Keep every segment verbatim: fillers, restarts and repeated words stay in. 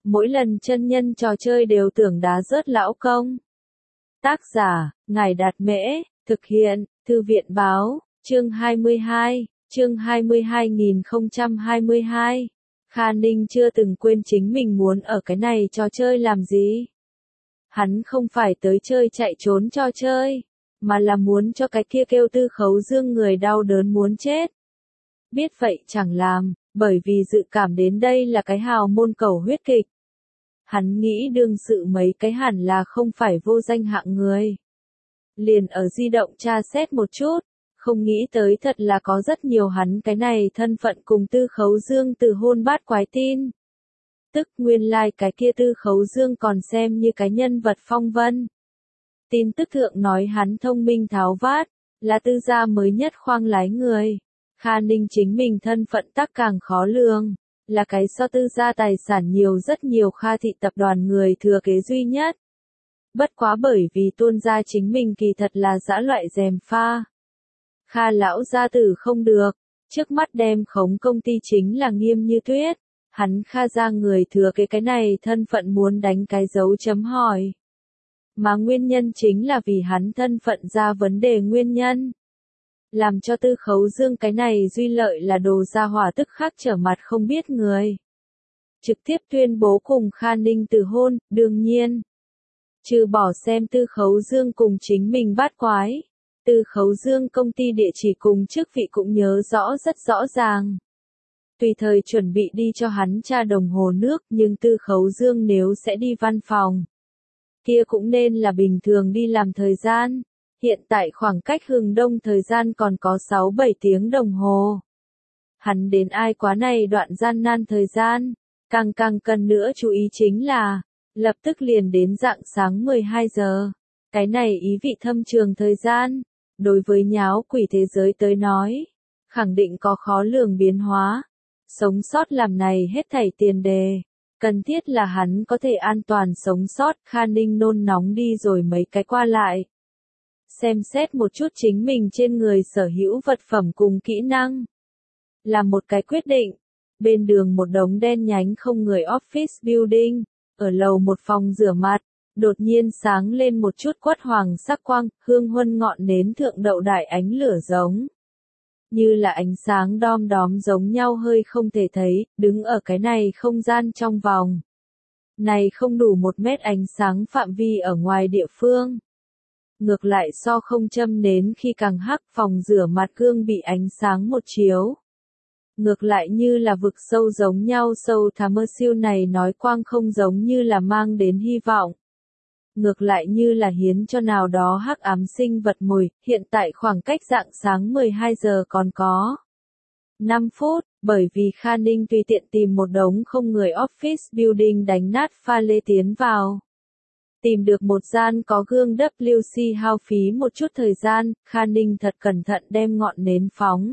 mỗi lần chân nhân trò chơi đều tưởng đá rớt lão công. Tác giả, Ngài Đạt Mễ, thực hiện, Thư viện Báo, chương hai mươi hai, chương hai mươi hai nghìn không trăm hai mươi hai. Kha Ninh chưa từng quên chính mình muốn ở cái này trò chơi làm gì. Hắn không phải tới chơi chạy trốn trò chơi, mà là muốn cho cái kia kêu Tư Khấu Dương người đau đớn muốn chết. Biết vậy chẳng làm, bởi vì dự cảm đến đây là cái hào môn cầu huyết kịch. Hắn nghĩ đương sự mấy cái hẳn là không phải vô danh hạng người. Liền ở di động tra xét một chút, không nghĩ tới thật là có rất nhiều hắn cái này thân phận cùng Tư Khấu Dương từ hôn bát quái tin. Tức nguyên lai like cái kia Tư Khấu Dương còn xem như cái nhân vật phong vân. Tin tức thượng nói hắn thông minh tháo vát, là Tư gia mới nhất khoang lái người. Kha Ninh chính mình thân phận tắc càng khó lường, là cái so Tư gia tài sản nhiều rất nhiều Kha thị tập đoàn người thừa kế duy nhất. Bất quá bởi vì Tôn gia chính mình kỳ thật là dã loại gièm pha. Kha lão gia tử không được, trước mắt đem khống công ty chính là Nghiêm Như Tuyết, hắn Kha gia người thừa kế cái này thân phận muốn đánh cái dấu chấm hỏi. Mà nguyên nhân chính là vì hắn thân phận ra vấn đề nguyên nhân. Làm cho Tư Khấu Dương cái này duy lợi là đồ gia hỏa tức khắc trở mặt không biết người. Trực tiếp tuyên bố cùng Kha Ninh từ hôn, đương nhiên. Trừ bỏ xem Tư Khấu Dương cùng chính mình bát quái. Tư Khấu Dương công ty địa chỉ cùng chức vị cũng nhớ rõ rất rõ ràng. Tùy thời chuẩn bị đi cho hắn tra đồng hồ nước, nhưng Tư Khấu Dương nếu sẽ đi văn phòng, kia cũng nên là bình thường đi làm thời gian. Hiện tại khoảng cách Hừng Đông thời gian còn có sáu bảy tiếng đồng hồ. Hắn đến ai quá này đoạn gian nan thời gian, càng càng cần nữa chú ý chính là, lập tức liền đến rạng sáng mười hai giờ. Cái này ý vị thâm trường thời gian, đối với nháo quỷ thế giới tới nói, khẳng định có khó lường biến hóa. Sống sót làm này hết thảy tiền đề, cần thiết là hắn có thể an toàn sống sót. Kha Ninh nôn nóng đi rồi mấy cái qua lại. Xem xét một chút chính mình trên người sở hữu vật phẩm cùng kỹ năng. Làm một cái quyết định, bên đường một đống đen nhánh không người office building, ở lầu một phòng rửa mặt, đột nhiên sáng lên một chút quất hoàng sắc quang, hương huân ngọn nến thượng đậu đại ánh lửa giống. Như là ánh sáng đom đóm giống nhau hơi không thể thấy, đứng ở cái này không gian trong vòng. Này không đủ một mét ánh sáng phạm vi ở ngoài địa phương. Ngược lại so không châm nến khi càng hắc, phòng rửa mặt gương bị ánh sáng một chiếu. Ngược lại như là vực sâu giống nhau, sâu thẳm mơ siêu này nói quang không giống như là mang đến hy vọng. Ngược lại như là hiến cho nào đó hắc ám sinh vật mùi. Hiện tại khoảng cách rạng sáng mười hai giờ còn có năm phút, bởi vì Kha Ninh tùy tiện tìm một đống không người office building đánh nát pha lê tiến vào. Tìm được một gian có gương W C hao phí một chút thời gian, Kha Ninh thật cẩn thận đem ngọn nến phóng.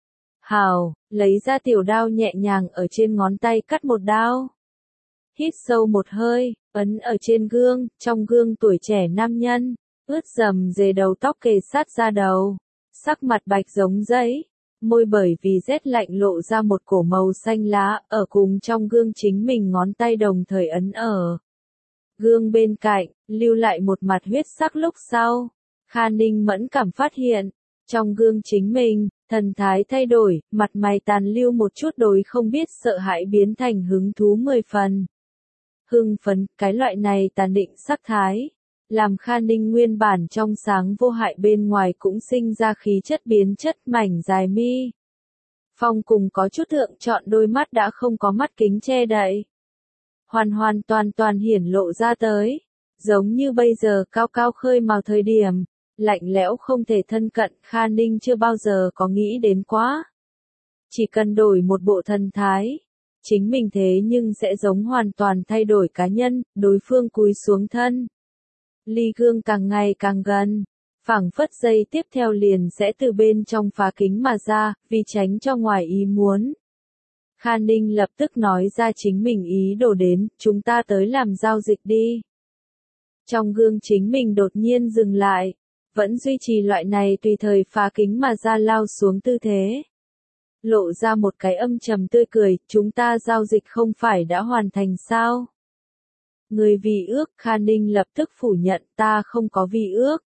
Hào, lấy ra tiểu đao nhẹ nhàng ở trên ngón tay cắt một đao. Hít sâu một hơi, ấn ở trên gương, trong gương tuổi trẻ nam nhân, ướt rầm rề đầu tóc kề sát ra đầu, sắc mặt bạch giống giấy, môi bởi vì rét lạnh lộ ra một cổ màu xanh lá, ở cùng trong gương chính mình ngón tay đồng thời ấn ở. Gương bên cạnh, lưu lại một mặt huyết sắc lúc sau, Kha Ninh mẫn cảm phát hiện, trong gương chính mình, thần thái thay đổi, mặt mày tàn lưu một chút đối không biết sợ hãi biến thành hứng thú mười phần. Hưng phấn, cái loại này tàn định sắc thái, làm Kha Ninh nguyên bản trong sáng vô hại bên ngoài cũng sinh ra khí chất biến chất mảnh dài mi. Phong cùng có chút thượng chọn đôi mắt đã không có mắt kính che đậy. Hoàn hoàn toàn toàn hiển lộ ra tới, giống như bây giờ cao cao khơi mào thời điểm, lạnh lẽo không thể thân cận. Kha Ninh chưa bao giờ có nghĩ đến quá. Chỉ cần đổi một bộ thần thái, chính mình thế nhưng sẽ giống hoàn toàn thay đổi cá nhân, đối phương cúi xuống thân. Ly gương càng ngày càng gần, phảng phất giây tiếp theo liền sẽ từ bên trong phá kính mà ra, vì tránh cho ngoài ý muốn. Kha Ninh lập tức nói ra chính mình ý đồ đến, chúng ta tới làm giao dịch đi. Trong gương chính mình đột nhiên dừng lại, vẫn duy trì loại này tùy thời phá kính mà ra lao xuống tư thế. Lộ ra một cái âm trầm tươi cười, chúng ta giao dịch không phải đã hoàn thành sao? Người vì ước, Kha Ninh lập tức phủ nhận, ta không có vì ước.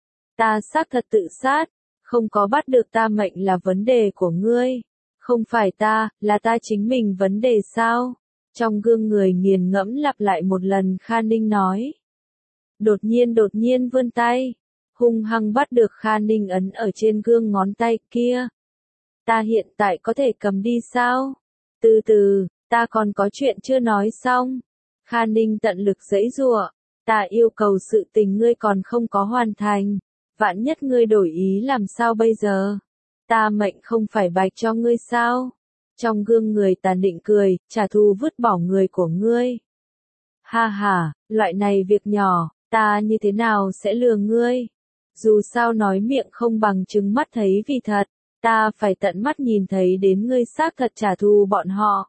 Ta xác thật tự sát, không có bắt được ta mệnh là vấn đề của ngươi. Không phải ta, là ta chính mình vấn đề sao? Trong gương người nghiền ngẫm lặp lại một lần, Kha Ninh nói. Đột nhiên đột nhiên vươn tay, hung hăng bắt được Kha Ninh ấn ở trên gương ngón tay kia. Ta hiện tại có thể cầm đi sao? Từ từ, ta còn có chuyện chưa nói xong. Kha Ninh tận lực giãy giụa, ta yêu cầu sự tình ngươi còn không có hoàn thành. Vạn nhất ngươi đổi ý làm sao bây giờ? Ta mệnh không phải bạch cho ngươi sao? Trong gương người tàn định cười, trả thù vứt bỏ người của ngươi. Ha ha, loại này việc nhỏ, ta như thế nào sẽ lừa ngươi? Dù sao nói miệng không bằng chứng mắt thấy vì thật, ta phải tận mắt nhìn thấy đến ngươi xác thật trả thù bọn họ.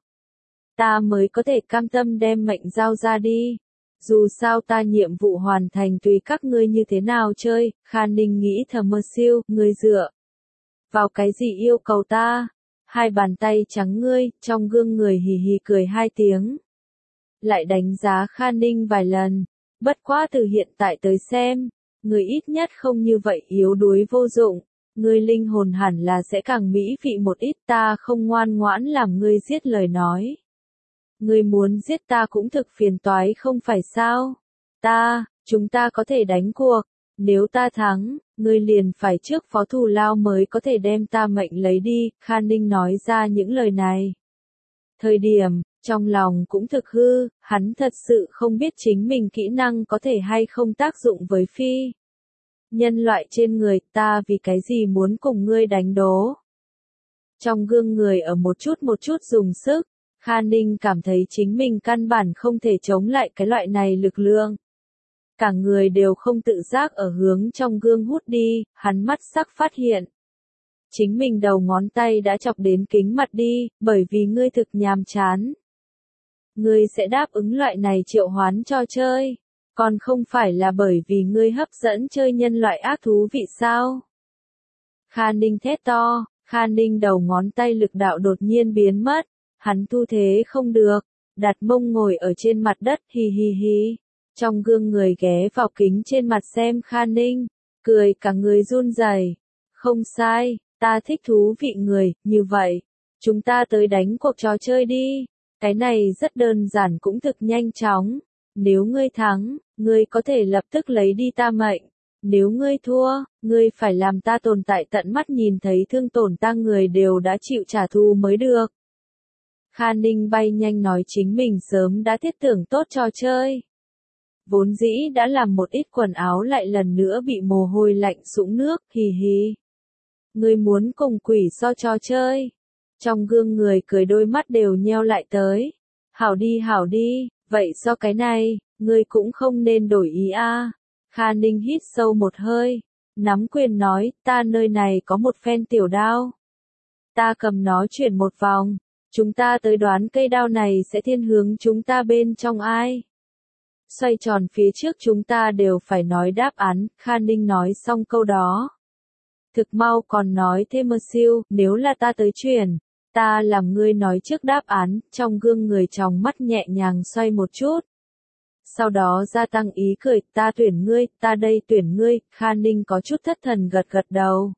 Ta mới có thể cam tâm đem mệnh giao ra đi. Dù sao ta nhiệm vụ hoàn thành tùy các ngươi như thế nào chơi, Kha Ninh nghĩ thầm mơ siêu, ngươi dựa vào cái gì yêu cầu ta? Hai bàn tay trắng ngươi, trong gương người hì hì cười hai tiếng. Lại đánh giá Kha Ninh vài lần, bất quá từ hiện tại tới xem, người ít nhất không như vậy yếu đuối vô dụng, ngươi linh hồn hẳn là sẽ càng mỹ vị một ít, ta không ngoan ngoãn làm ngươi giết lời nói. Ngươi muốn giết ta cũng thực phiền toái không phải sao? Ta, chúng ta có thể đánh cuộc, nếu ta thắng, ngươi liền phải trước phó thù lao mới có thể đem ta mệnh lấy đi, Kha Ninh nói ra những lời này. Thời điểm, trong lòng cũng thực hư, hắn thật sự không biết chính mình kỹ năng có thể hay không tác dụng với phi. Nhân loại trên người, ta vì cái gì muốn cùng ngươi đánh đố? Trong gương người ở một chút một chút dùng sức, Kha Ninh cảm thấy chính mình căn bản không thể chống lại cái loại này lực lượng. Cả người đều không tự giác ở hướng trong gương hút đi, hắn mắt sắc phát hiện. Chính mình đầu ngón tay đã chọc đến kính mặt đi, bởi vì ngươi thực nhàm chán. Ngươi sẽ đáp ứng loại này triệu hoán cho chơi, còn không phải là bởi vì ngươi hấp dẫn chơi nhân loại ác thú vị sao? Kha Ninh thét to, Kha Ninh đầu ngón tay lực đạo đột nhiên biến mất, hắn thu thế không được, đặt mông ngồi ở trên mặt đất, hì hì hì. Trong gương người ghé vào kính trên mặt xem Kha Ninh, cười cả người run rẩy. Không sai, ta thích thú vị người, như vậy, chúng ta tới đánh cuộc trò chơi đi. Cái này rất đơn giản cũng thực nhanh chóng. Nếu ngươi thắng, ngươi có thể lập tức lấy đi ta mệnh. Nếu ngươi thua, ngươi phải làm ta tồn tại tận mắt nhìn thấy thương tổn ta người đều đã chịu trả thù mới được. Kha Ninh bay nhanh nói chính mình sớm đã thiết tưởng tốt trò chơi. Vốn dĩ đã làm một ít quần áo lại lần nữa bị mồ hôi lạnh sũng nước, hì hì. Ngươi muốn cùng quỷ so trò chơi. Trong gương người cười đôi mắt đều nheo lại tới. Hảo đi hảo đi, vậy so cái này, ngươi cũng không nên đổi ý a. À. Kha Ninh hít sâu một hơi, nắm quyền nói, ta nơi này có một phen tiểu đao. Ta cầm nó chuyển một vòng, chúng ta tới đoán cây đao này sẽ thiên hướng chúng ta bên trong ai. Xoay tròn phía trước chúng ta đều phải nói đáp án, Kha Ninh nói xong câu đó. Thực mau còn nói thêm một siêu, nếu là ta tới chuyển, ta làm ngươi nói trước đáp án, trong gương người trong mắt nhẹ nhàng xoay một chút. Sau đó gia tăng ý cười, ta tuyển ngươi, ta đây tuyển ngươi, Kha Ninh có chút thất thần gật gật đầu.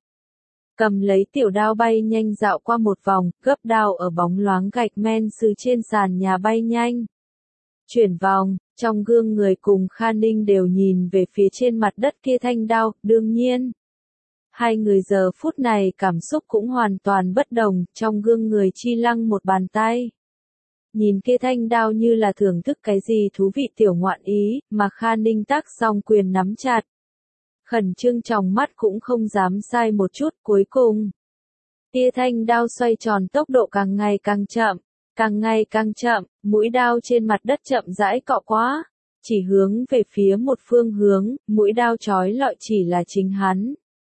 Cầm lấy tiểu đao bay nhanh dạo qua một vòng, gấp đao ở bóng loáng gạch men sứ trên sàn nhà bay nhanh. Chuyển vòng, trong gương người cùng Kha Ninh đều nhìn về phía trên mặt đất kia thanh đao, đương nhiên. Hai người giờ phút này cảm xúc cũng hoàn toàn bất đồng, trong gương người chi lăng một bàn tay. Nhìn kia thanh đao như là thưởng thức cái gì thú vị tiểu ngoạn ý, mà Kha Ninh tác xong quyền nắm chặt. Khẩn trương trong mắt cũng không dám sai một chút, cuối cùng. Kia thanh đao xoay tròn tốc độ càng ngày càng chậm, càng ngày càng chậm, mũi đao trên mặt đất chậm rãi cọ quá, chỉ hướng về phía một phương hướng, mũi đao chói lọi chỉ là chính hắn.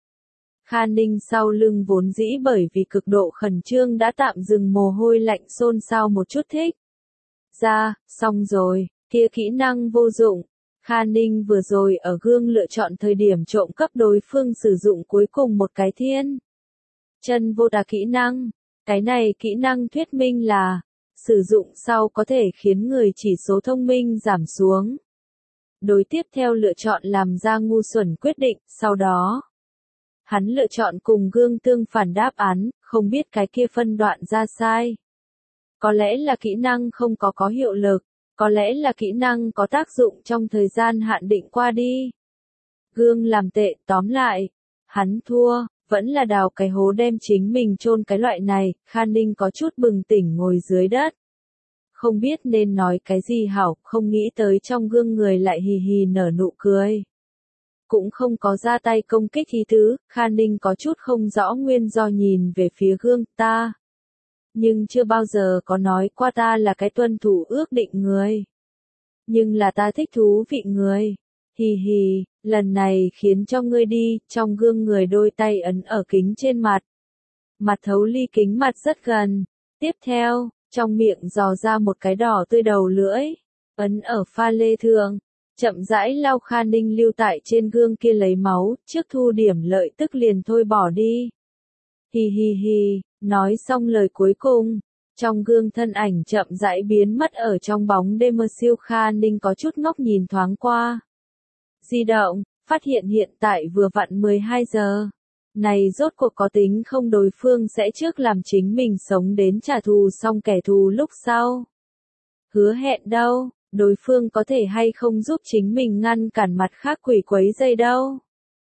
Kha Ninh sau lưng vốn dĩ bởi vì cực độ khẩn trương đã tạm dừng mồ hôi lạnh xôn xao một chút thích. Ra, xong rồi, kia kỹ năng vô dụng. Kha Ninh vừa rồi ở gương lựa chọn thời điểm trộm cắp đối phương sử dụng cuối cùng một cái thiên chân vô đà kỹ năng. Cái này kỹ năng thuyết minh là, sử dụng sau có thể khiến người chỉ số thông minh giảm xuống. Đối tiếp theo lựa chọn làm ra ngu xuẩn quyết định, sau đó hắn lựa chọn cùng gương tương phản đáp án, không biết cái kia phân đoạn ra sai. Có lẽ là kỹ năng không có có hiệu lực, có lẽ là kỹ năng có tác dụng trong thời gian hạn định qua đi. Gương làm tệ, tóm lại, hắn thua, vẫn là đào cái hố đem chính mình chôn cái loại này, Kha Ninh có chút bừng tỉnh ngồi dưới đất. Không biết nên nói cái gì hảo, không nghĩ tới trong gương người lại hì hì nở nụ cười. Cũng không có ra tay công kích ý tứ, Kha Ninh có chút không rõ nguyên do nhìn về phía gương, ta. Nhưng chưa bao giờ có nói qua ta là cái tuân thủ ước định người. Nhưng là ta thích thú vị người. Hì hì, lần này khiến cho ngươi đi, trong gương người đôi tay ấn ở kính trên mặt. Mặt thấu ly kính mặt rất gần. Tiếp theo, trong miệng dò ra một cái đỏ tươi đầu lưỡi. Ấn ở pha lê thường. Chậm rãi lau Kha Ninh lưu tại trên gương kia lấy máu, trước thu điểm lợi tức liền thôi bỏ đi. Hi hi hi, nói xong lời cuối cùng, trong gương thân ảnh chậm rãi biến mất ở trong bóng đêm mơ siêu. Kha Ninh có chút ngốc nhìn thoáng qua di động, phát hiện hiện tại vừa vặn mười hai giờ. Này rốt cuộc có tính không đối phương sẽ trước làm chính mình sống đến trả thù xong kẻ thù lúc sau. Hứa hẹn đâu, đối phương có thể hay không giúp chính mình ngăn cản mặt khác quỷ quấy dây đâu.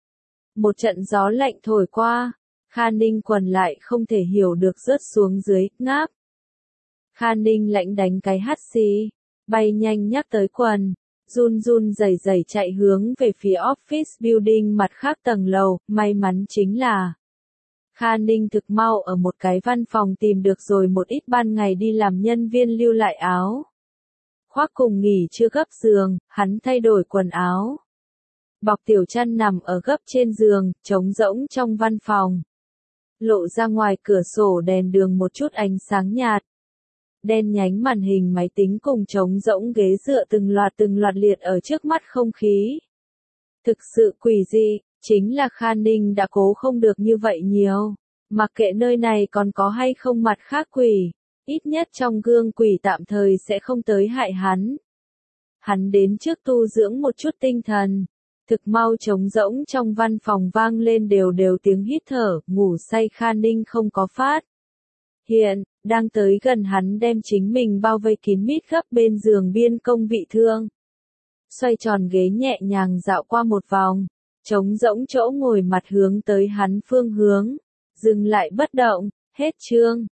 Một trận gió lạnh thổi qua, Kha Ninh quần lại không thể hiểu được rớt xuống dưới, ngáp. Kha Ninh lạnh đánh cái hắt xì, bay nhanh nhắc tới quần, run run rẩy rẩy chạy hướng về phía office building mặt khác tầng lầu, may mắn chính là Kha Ninh thực mau ở một cái văn phòng tìm được rồi một ít ban ngày đi làm nhân viên lưu lại áo. Khoác cùng nghỉ trưa gấp giường, hắn thay đổi quần áo. Bọc tiểu chăn nằm ở gấp trên giường, trống rỗng trong văn phòng. Lộ ra ngoài cửa sổ đèn đường một chút ánh sáng nhạt. Đen nhánh màn hình máy tính cùng trống rỗng ghế dựa từng loạt từng loạt liệt ở trước mắt không khí. Thực sự quỷ dị, chính là Kha Ninh đã cố không được như vậy nhiều. Mặc kệ nơi này còn có hay không mặt khác quỷ, ít nhất trong gương quỷ tạm thời sẽ không tới hại hắn. Hắn đến trước tu dưỡng một chút tinh thần. Thực mau trống rỗng trong văn phòng vang lên đều đều tiếng hít thở, ngủ say Kha Ninh không có phát. Hiện, đang tới gần hắn đem chính mình bao vây kín mít gấp bên giường biên công vị thương. Xoay tròn ghế nhẹ nhàng dạo qua một vòng, trống rỗng chỗ ngồi mặt hướng tới hắn phương hướng, dừng lại bất động, hết chương.